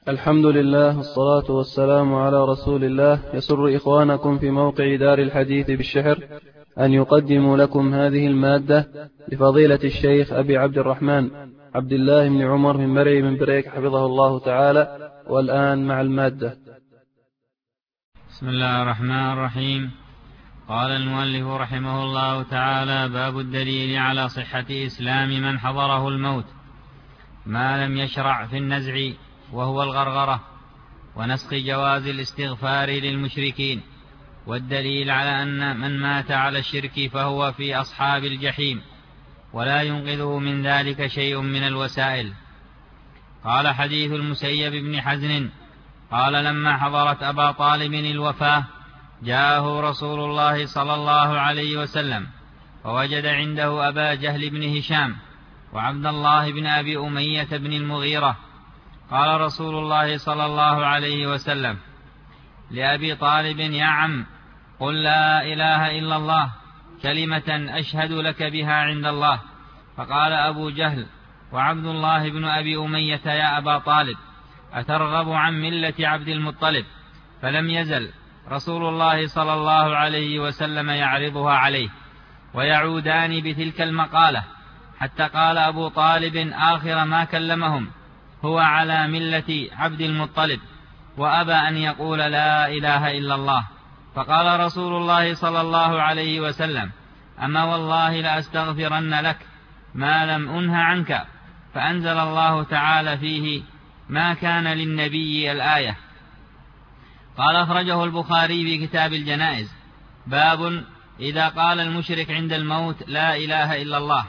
الحمد لله والصلاة والسلام على رسول الله. يسر إخوانكم في موقع دار الحديث بالشحر أن يقدموا لكم هذه المادة لفضيلة الشيخ أبي عبد الرحمن عبد الله بن عمر من مرعي من بريك حفظه الله تعالى. والآن مع المادة. بسم الله الرحمن الرحيم. قال المؤلف رحمه الله تعالى: باب الدليل على صحة إسلام من حضره الموت ما لم يشرع في النزع وهو الغرغرة، ونسخ جواز الاستغفار للمشركين، والدليل على أن من مات على الشرك فهو في أصحاب الجحيم ولا ينقذه من ذلك شيء من الوسائل. قال: حديث المسيب بن حزن قال: لما حضرت أبا طالب الوفاة جاءه رسول الله صلى الله عليه وسلم فوجد عنده أبا جهل بن هشام وعبد الله بن أبي أمية بن المغيرة. قال رسول الله صلى الله عليه وسلم لأبي طالب: يا عم، قل لا إله إلا الله كلمة أشهد لك بها عند الله. فقال أبو جهل وعبد الله بن أبي أمية: يا أبا طالب، أترغب عن ملة عبد المطلب؟ فلم يزل رسول الله صلى الله عليه وسلم يعرضها عليه ويعودان بتلك المقالة، حتى قال أبو طالب آخر ما كلمهم: هو على ملة عبد المطلب وأبى أن يقول لا إله إلا الله. فقال رسول الله صلى الله عليه وسلم: أما والله لأستغفرن لك ما لم أنه عنك. فأنزل الله تعالى فيه: ما كان للنبي الآية. قال: أخرجه البخاري في كتاب الجنائز. باب إذا قال المشرك عند الموت لا إله إلا الله.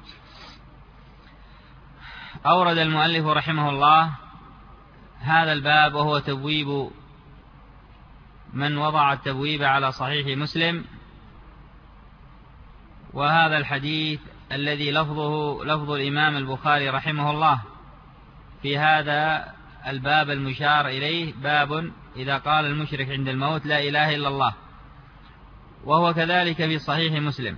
أورد المؤلف رحمه الله هذا الباب وهو تبويب من وضع التبويب على صحيح مسلم، وهذا الحديث الذي لفظه لفظ الإمام البخاري رحمه الله في هذا الباب المشار إليه: باب إذا قال المشرك عند الموت لا إله إلا الله، وهو كذلك في صحيح مسلم،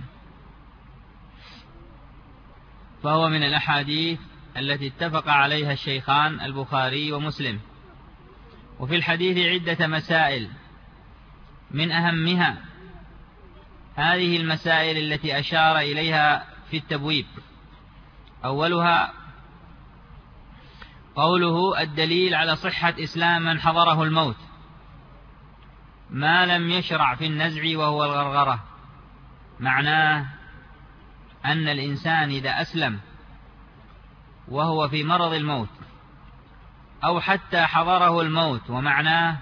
فهو من الأحاديث التي اتفق عليها الشيخان البخاري ومسلم. وفي الحديث عدة مسائل، من أهمها هذه المسائل التي أشار إليها في التبويب. أولها قوله: الدليل على صحة إسلام من حضره الموت ما لم يشرع في النزع وهو الغرغرة. معناه أن الإنسان إذا أسلم وهو في مرض الموت أو حتى حضره الموت، ومعناه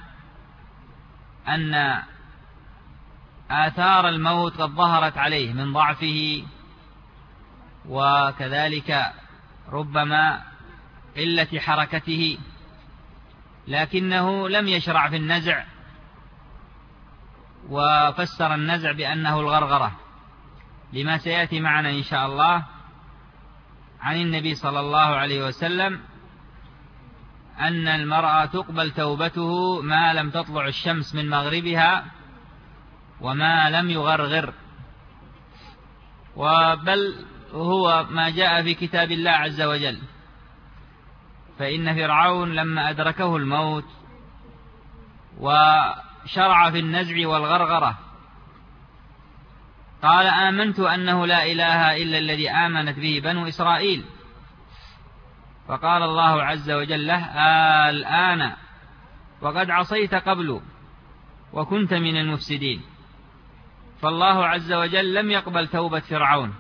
أن آثار الموت قد ظهرت عليه من ضعفه وكذلك ربما قلة حركته، لكنه لم يشرع في النزع، وفسر النزع بأنه الغرغرة، لما سيأتي معنا إن شاء الله عن النبي صلى الله عليه وسلم أن المرأة تقبل توبته ما لم تطلع الشمس من مغربها وما لم يغرغر، وبل هو ما جاء في كتاب الله عز وجل. فإن فرعون لما أدركه الموت وشرع في النزع والغرغرة قال: آمنت أنه لا إله إلا الذي آمنت به بنو إسرائيل. فقال الله عز وجل له: الآن وقد عصيت قبل وكنت من المفسدين. فالله عز وجل لم يقبل توبة فرعون.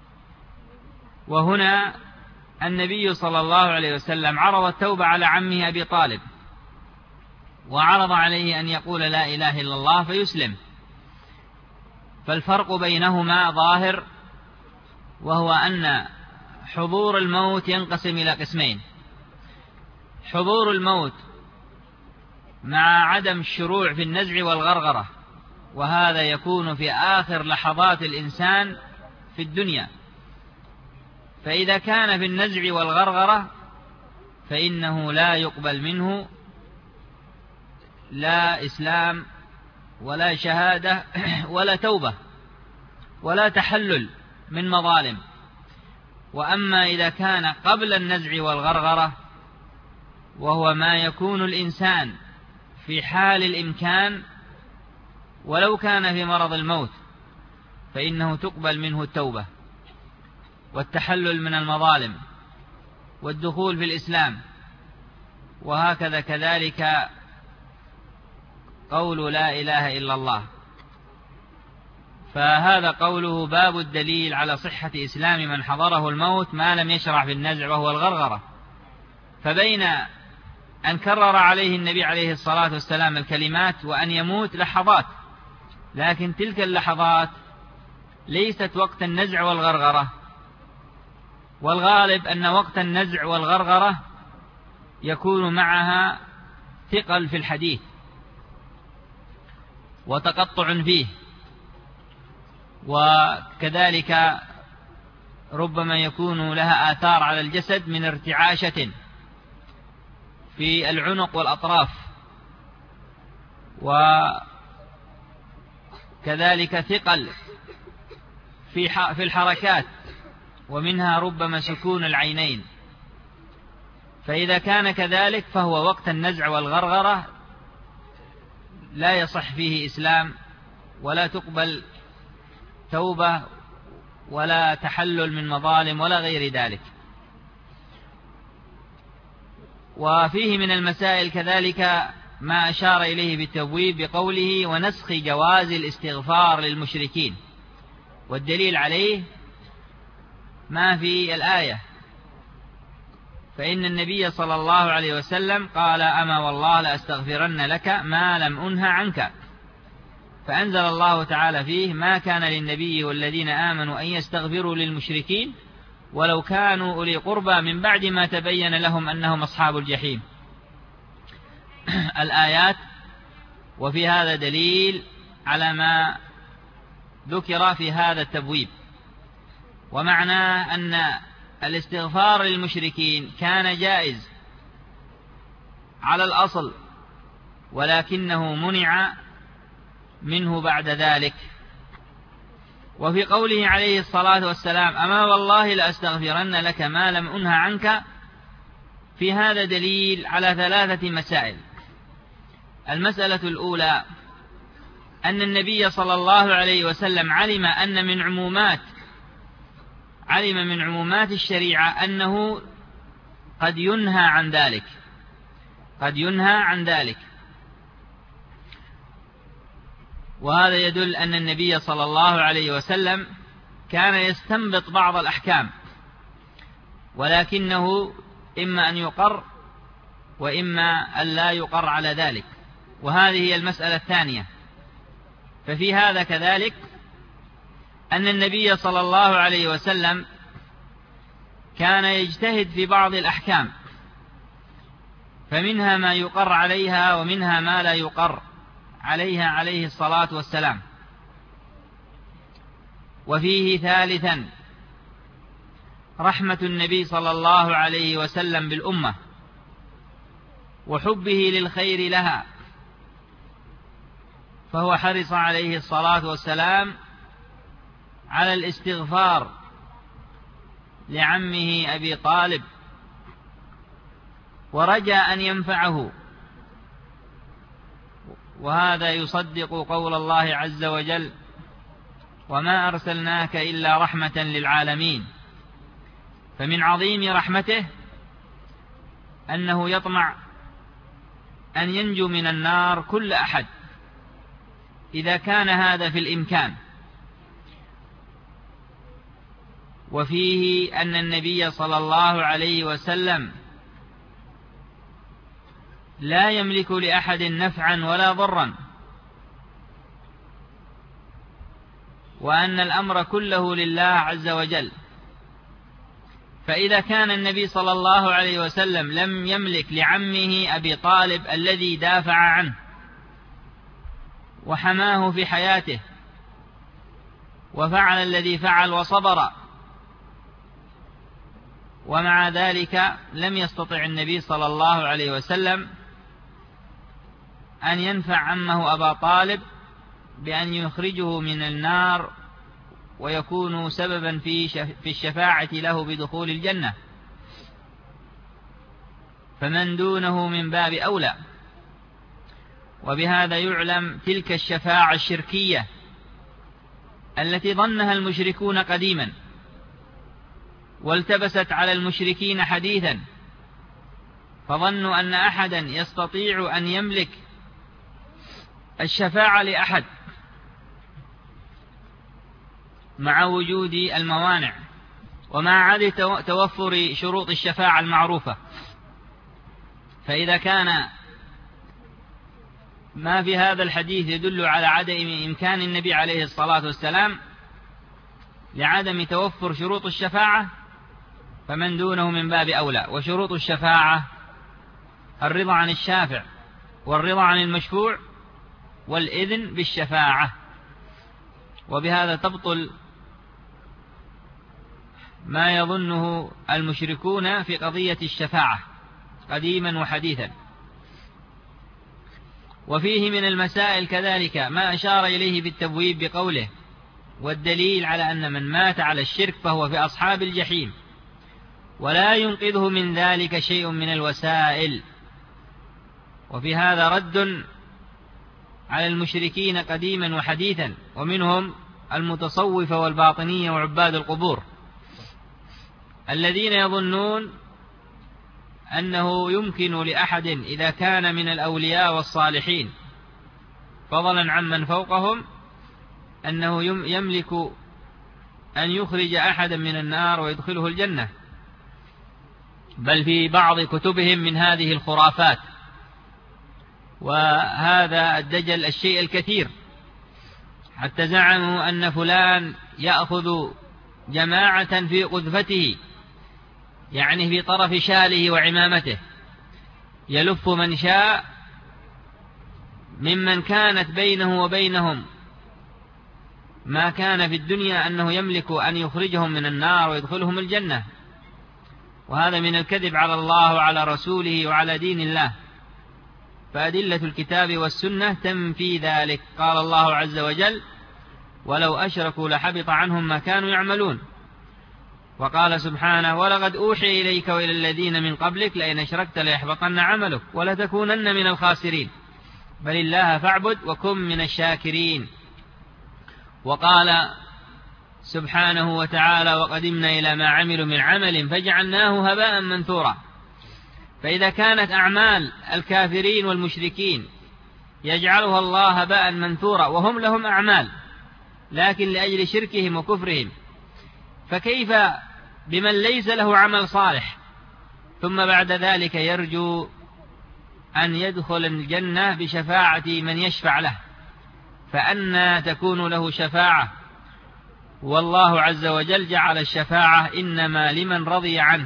وهنا النبي صلى الله عليه وسلم عرض التوبة على عمه أبي طالب، وعرض عليه أن يقول لا إله إلا الله فيسلم. فالفرق بينهما ظاهر، وهو أن حضور الموت ينقسم إلى قسمين: حضور الموت مع عدم الشروع في النزع والغرغرة، وهذا يكون في آخر لحظات الإنسان في الدنيا. فإذا كان في النزع والغرغرة فإنه لا يقبل منه لا إسلام ولا شهادة ولا توبة ولا تحلل من مظالم. وأما إذا كان قبل النزع والغرغرة وهو ما يكون الإنسان في حال الإمكان ولو كان في مرض الموت فإنه تقبل منه التوبة والتحلل من المظالم والدخول في الإسلام. وهكذا كذلك قول لا إله إلا الله. فهذا قوله باب الدليل على صحة إسلام من حضره الموت ما لم يشرع في النزع وهو الغرغرة. فبين أن كرر عليه النبي عليه الصلاة والسلام الكلمات وأن يموت لحظات، لكن تلك اللحظات ليست وقت النزع والغرغرة، والغالب أن وقت النزع والغرغرة يكون معها ثقل في الحديث وتقطع فيه، وكذلك ربما يكون لها آثار على الجسد من ارتعاشة في العنق والأطراف، وكذلك ثقل في الحركات، ومنها ربما سكون العينين. فإذا كان كذلك فهو وقت النزع والغرغرة لا يصح فيه إسلام ولا تقبل توبة ولا تحلل من مظالم ولا غير ذلك. وفيه من المسائل كذلك ما أشار إليه بالتبويب بقوله ونسخ جواز الاستغفار للمشركين، والدليل عليه ما في الآية، فإن النبي صلى الله عليه وسلم قال أما والله لأستغفرن لك ما لم أنه عنك، فأنزل الله تعالى فيه ما كان للنبي والذين آمنوا أن يستغفروا للمشركين ولو كانوا أولي قربى من بعد ما تبين لهم أنهم أصحاب الجحيم الآيات. وفي هذا دليل على ما ذكر في هذا التبويب، ومعناه أن الاستغفار للمشركين كان جائز على الأصل، ولكنه منع منه بعد ذلك. وفي قوله عليه الصلاة والسلام أما والله لأستغفرن لك ما لم أنه عنك، في هذا دليل على 3 مسائل. المسألة الأولى أن النبي صلى الله عليه وسلم علم من عمومات الشريعة أنه قد ينهى عن ذلك، وهذا يدل أن النبي صلى الله عليه وسلم كان يستنبط بعض الأحكام، ولكنه إما أن يقر وإما أن لا يقر على ذلك، وهذه هي المسألة الثانية. ففي هذا كذلك أن النبي صلى الله عليه وسلم كان يجتهد في بعض الأحكام، فمنها ما يقر عليها ومنها ما لا يقر عليها عليه الصلاة والسلام. وفيه ثالثا رحمة النبي صلى الله عليه وسلم بالأمة وحبه للخير لها، فهو حرص عليه الصلاة والسلام على الاستغفار لعمه أبي طالب، ورجى أن ينفعه، وهذا يصدق قول الله عز وجل وما أرسلناك إلا رحمة للعالمين. فمن عظيم رحمته أنه يطمع أن ينجو من النار كل أحد إذا كان هذا في الإمكان. وفيه أن النبي صلى الله عليه وسلم لا يملك لأحد نفعا ولا ضرا، وأن الأمر كله لله عز وجل. فإذا كان النبي صلى الله عليه وسلم لم يملك لعمه أبي طالب الذي دافع عنه وحماه في حياته وفعل الذي فعل وصبر، ومع ذلك لم يستطع النبي صلى الله عليه وسلم أن ينفع عمه أبا طالب بأن يخرجه من النار ويكون سببا في الشفاعة له بدخول الجنة. فمن دونه من باب أولى. وبهذا يعلم تلك الشفاعة الشركية التي ظنها المشركون قديما والتبست على المشركين حديثا، فظنوا أن أحدا يستطيع أن يملك الشفاعة لأحد مع وجود الموانع ومع عدم توفر شروط الشفاعة المعروفة. فإذا كان ما في هذا الحديث يدل على عدم إمكان النبي عليه الصلاة والسلام لعدم توفر شروط الشفاعة، فمن دونه من باب أولى. وشروط الشفاعة الرضا عن الشافع والرضا عن المشفوع والإذن بالشفاعة. وبهذا تبطل ما يظنه المشركون في قضية الشفاعة قديما وحديثا. وفيه من المسائل كذلك ما أشار إليه بالتبويب بقوله: والدليل على أن من مات على الشرك فهو في أصحاب الجحيم ولا ينقذه من ذلك شيء من الوسائل. وفي هذا رد على المشركين قديما وحديثا، ومنهم المتصوفة والباطنية وعباد القبور الذين يظنون أنه يمكن لأحد إذا كان من الأولياء والصالحين فضلا عمن فوقهم أنه يملك أن يخرج أحدا من النار ويدخله الجنة، بل في بعض كتبهم من هذه الخرافات. وهذا الدجل الشيء الكثير، حتى زعموا أن فلان يأخذ جماعة في قذفته، يعني في طرف شاله وعمامته، يلف من شاء ممن كانت بينه وبينهم ما كان في الدنيا أنه يملك أن يخرجهم من النار ويدخلهم الجنة. وهذا من الكذب على الله وعلى رسوله وعلى دين الله، فأدلة الكتاب والسنة تنفي ذلك. قال الله عز وجل: ولو أشركوا لحبط عنهم ما كانوا يعملون. وقال سبحانه: ولقد أوحي إليك وإلى الذين من قبلك لئن أشركت ليحبطن عملك ولتكونن من الخاسرين بل الله فاعبد وكن من الشاكرين. وقال سبحانه وتعالى: وقدمنا إلى ما عملوا من عمل فجعلناه هباء منثورا. فإذا كانت أعمال الكافرين والمشركين يجعلها الله هباء منثورا وهم لهم أعمال لكن لأجل شركهم وكفرهم، فكيف بمن ليس له عمل صالح ثم بعد ذلك يرجو أن يدخل الجنة بشفاعة من يشفع له؟ فأنى تكون له شفاعة؟ والله عز وجل جعل الشفاعة إنما لمن رضي عنه.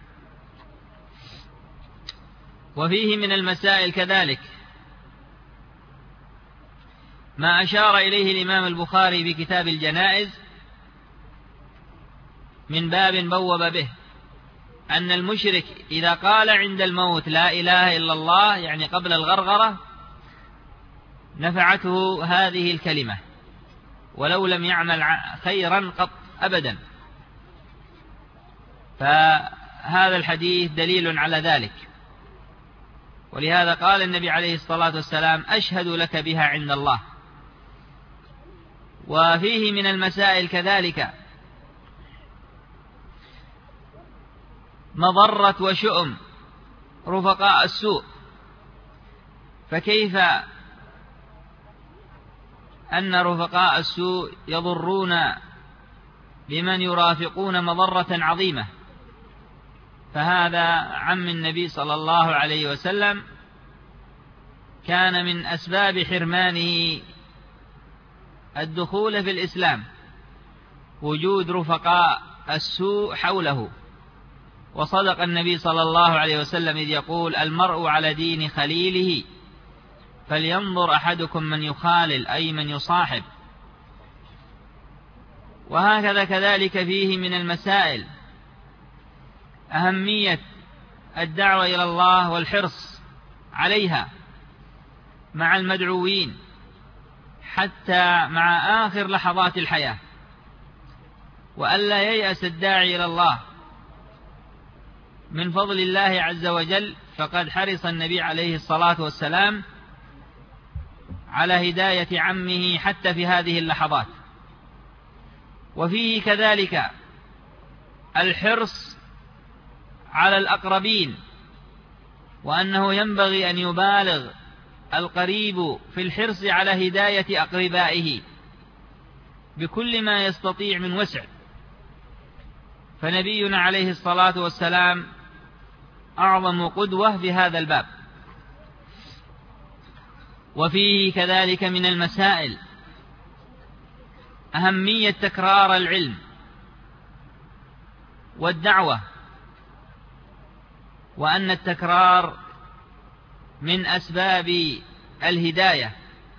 وفيه من المسائل كذلك ما أشار إليه الإمام البخاري بكتاب الجنائز من باب بوب به، أن المشرك إذا قال عند الموت لا إله إلا الله، يعني قبل الغرغرة، نفعته هذه الكلمة ولو لم يعمل خيرا قط أبدا. فهذا الحديث دليل على ذلك. ولهذا قال النبي عليه الصلاة والسلام: أشهد لك بها عند الله. وفيه من المسائل كذلك مضرة وشؤم رفقاء السوء. فكيف أن رفقاء السوء يضرون بمن يرافقون مضرة عظيمة؟ فهذا عم النبي صلى الله عليه وسلم كان من أسباب حرمانه الدخول في الإسلام وجود رفقاء السوء حوله. وصدق النبي صلى الله عليه وسلم إذ يقول: المرء على دين خليله فلينظر أحدكم من يخالل، أي من يصاحب. وهكذا كذلك فيه من المسائل أهمية الدعوة إلى الله والحرص عليها مع المدعوين حتى مع آخر لحظات الحياة، وألا ييأس الداعي إلى الله من فضل الله عز وجل فقد حرص النبي عليه الصلاة والسلام على هداية عمه حتى في هذه اللحظات. وفيه كذلك الحرص على الأقربين، وأنه ينبغي أن يبالغ القريب في الحرص على هداية أقربائه بكل ما يستطيع من وسع. فنبينا عليه الصلاة والسلام أعظم قدوة في هذا الباب. وفيه كذلك من المسائل أهمية تكرار العلم والدعوة، وأن التكرار من أسباب الهداية،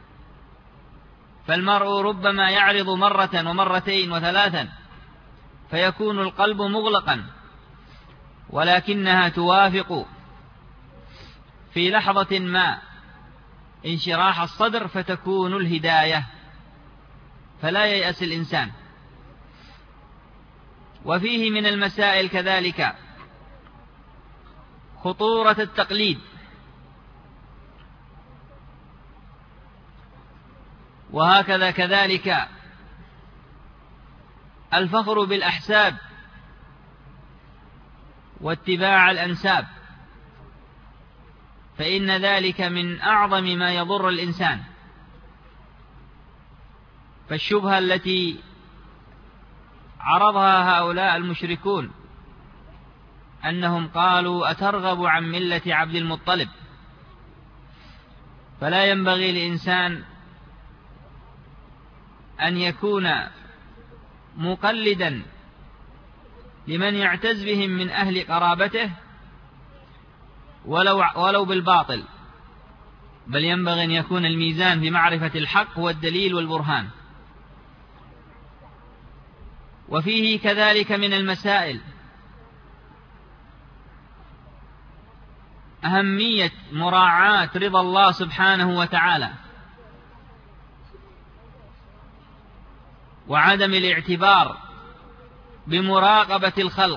فالمرء ربما يعرض مرة ومرتين وثلاثا فيكون القلب مغلقا، ولكنها توافق في لحظة ما انشراح الصدر فتكون الهداية، فلا ييأس الإنسان. وفيه من المسائل كذلك خطورة التقليد، وهكذا كذلك الفخر بالأحساب واتباع الأنساب، فإن ذلك من أعظم ما يضر الإنسان. فالشبهة التي عرضها هؤلاء المشركون أنهم قالوا أترغب عن ملة عبد المطلب، فلا ينبغي لإنسان أن يكون مقلدا لمن يعتز بهم من أهل قرابته ولو بالباطل، بل ينبغي أن يكون الميزان في معرفة الحق والدليل والبرهان. وفيه كذلك من المسائل أهمية مراعاة رضا الله سبحانه وتعالى، وعدم الاعتبار بمراقبة الخلق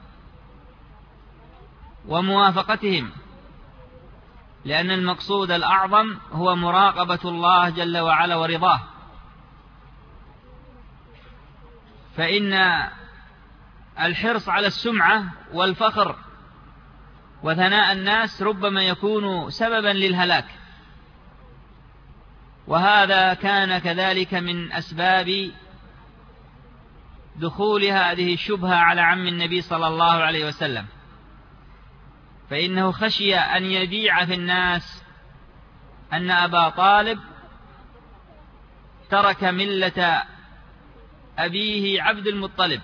وموافقتهم، لأن المقصود الأعظم هو مراقبة الله جل وعلا ورضاه. فإن الحرص على السمعة والفخر وثناء الناس ربما يكون سببا للهلاك، وهذا كان كذلك من أسباب دخول هذه الشبهة على عم النبي صلى الله عليه وسلم، فإنه خشي أن يذيع في الناس أن أبا طالب ترك ملة أبيه عبد المطلب.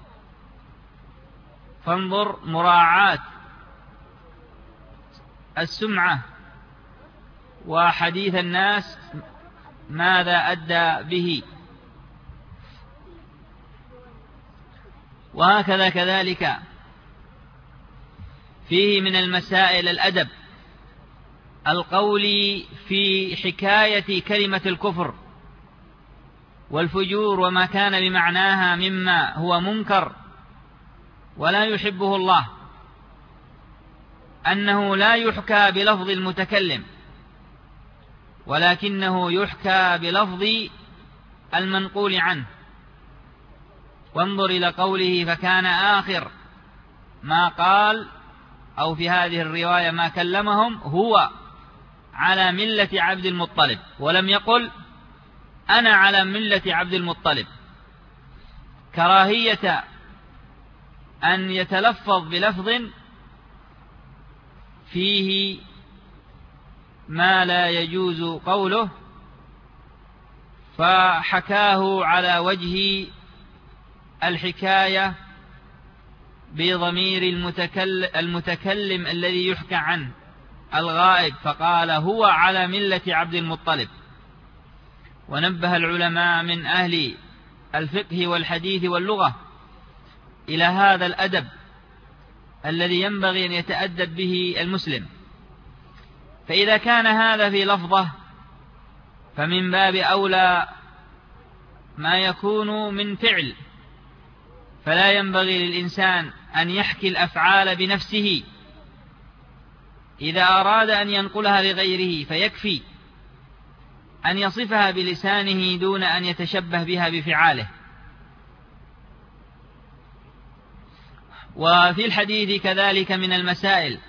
فانظر مراعاة السمعة وحديث الناس ماذا أدى به. وهكذا كذلك فيه من المسائل الأدب القولي في حكاية كلمة الكفر والفجور وما كان بمعناها مما هو منكر ولا يحبه الله، أنه لا يحكى بلفظ المتكلم ولكنه يحكى بلفظ المنقول عنه. وانظر إلى قوله فكان آخر ما قال، أو في هذه الرواية ما كلمهم، هو على ملة عبد المطلب، ولم يقل أنا على ملة عبد المطلب، كراهية أن يتلفظ بلفظ فيه ما لا يجوز قوله، فحكاه على وجه الحكاية بضمير المتكلم الذي يحكى عنه الغائب، فقال هو على ملة عبد المطلب. ونبه العلماء من أهل الفقه والحديث واللغة إلى هذا الأدب الذي ينبغي أن يتأدب به المسلم، فإذا كان هذا في لفظه فمن باب أولى ما يكون من فعل، فلا ينبغي للإنسان أن يحكي الأفعال بنفسه، إذا أراد أن ينقلها لغيره فيكفي أن يصفها بلسانه دون أن يتشبه بها بفعاله. وفي الحديث كذلك من المسائل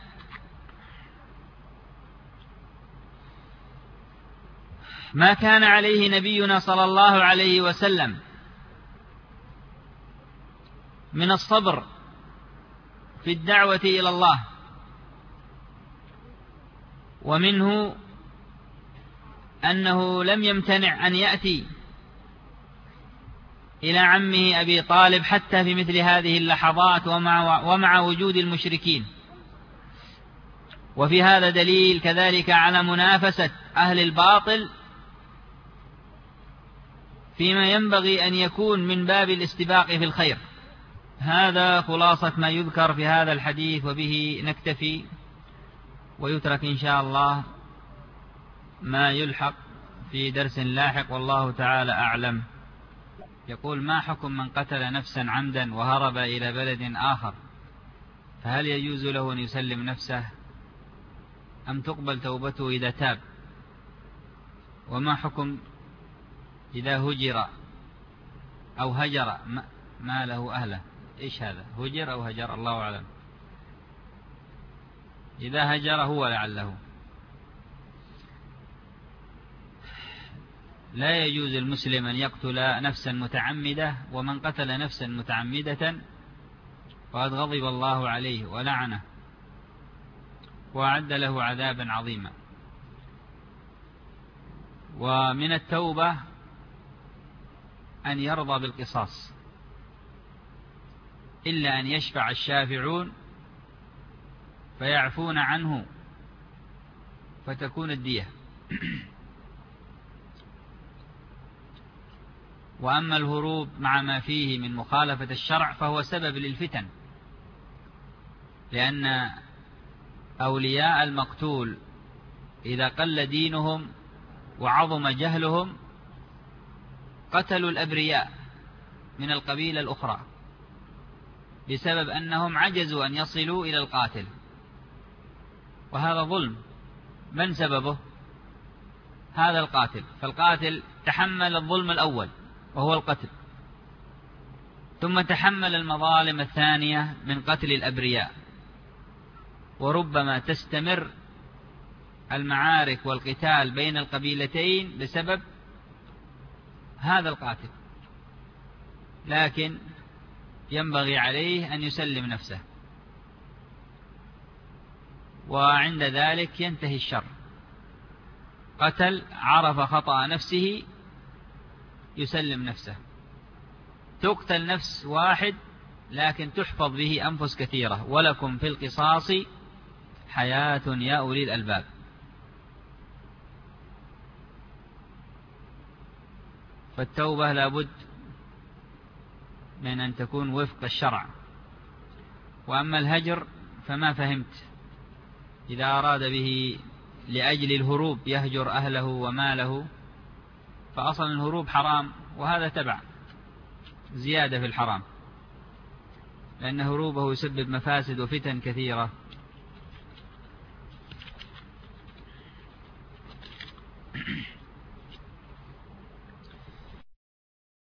ما كان عليه نبينا صلى الله عليه وسلم من الصبر في الدعوة إلى الله، ومنه أنه لم يمتنع أن يأتي إلى عمه أبي طالب حتى في مثل هذه اللحظات ومع وجود المشركين. وفي هذا دليل كذلك على منافسة أهل الباطل فيما ينبغي أن يكون من باب الاستباق في الخير. هذا خلاصة ما يذكر في هذا الحديث، وبه نكتفي، ويترك إن شاء الله ما يلحق في درس لاحق، والله تعالى أعلم. يقول: ما حكم من قتل نفسا عمدا وهرب إلى بلد آخر، فهل يجوز له أن يسلم نفسه أم تقبل توبته إذا تاب؟ وما حكم إذا هجر أو هجر ما له أهله؟ إيش هذا؟ هجر أو هجر؟ الله أعلم. إذا هجر هو لعله. لا يجوز المسلم أن يقتل نفسا متعمدة، ومن قتل نفسا متعمدة فقد غضب الله عليه ولعنه وأعد له عذابا عظيما. ومن التوبة أن يرضى بالقصاص، إلا أن يشفع الشافعون فيعفون عنه فتكون الدية. وأما الهروب مع ما فيه من مخالفة الشرع فهو سبب للفتن، لأن أولياء المقتول إذا قل دينهم وعظم جهلهم قتلوا الأبرياء من القبيلة الأخرى بسبب أنهم عجزوا أن يصلوا إلى القاتل، وهذا ظلم. من سببه؟ هذا القاتل. فالقاتل تحمل الظلم الأول وهو القتل، ثم تحمل المظالم الثانية من قتل الأبرياء، وربما تستمر المعارك والقتال بين القبيلتين بسبب هذا القاتل، لكن ينبغي عليه أن يسلم نفسه، وعند ذلك ينتهي الشر. قتل، عرف خطأ نفسه، يسلم نفسه. تقتل نفس واحد لكن تحفظ به أنفس كثيرة. ولكم في القصاص حياة يا أولي الألباب. فالتوبة لابد من أن تكون وفق الشرع. وأما الهجر فما فهمت. إذا أراد به لأجل الهروب يهجر أهله وماله، فأصلا الهروب حرام، وهذا تبع زيادة في الحرام، لأن هروبه يسبب مفاسد وفتن كثيرة.